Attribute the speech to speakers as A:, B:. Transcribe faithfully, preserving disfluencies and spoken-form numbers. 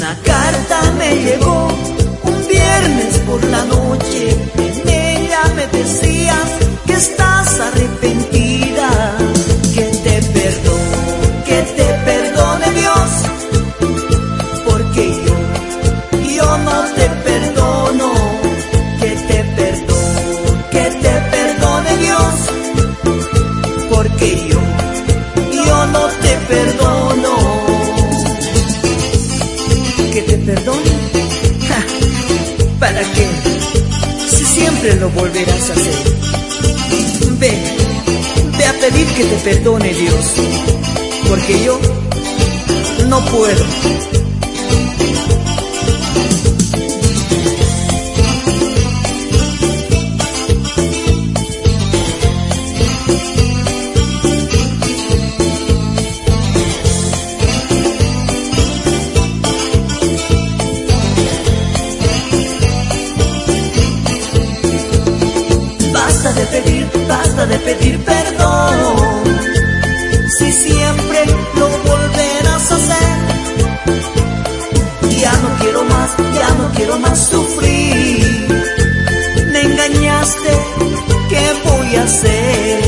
A: Una carta me llegó un viernes por la noche. En ella me decías que estás arrepentida, que te perdone, que te perdone Dios, porque yo, yo no te perdono. Que te perdone, que te perdone Dios, porque yo, yo no te perdono. Que te perdone, ja, ¿para qué? Si siempre lo volverás a hacer. Ve, ve a pedir que te perdone Dios, porque yo no puedo. Basta de pedir, basta de pedir perdón, si siempre lo volverás a hacer. Ya no quiero más, ya no quiero más sufrir. Me engañaste, ¿qué voy a hacer?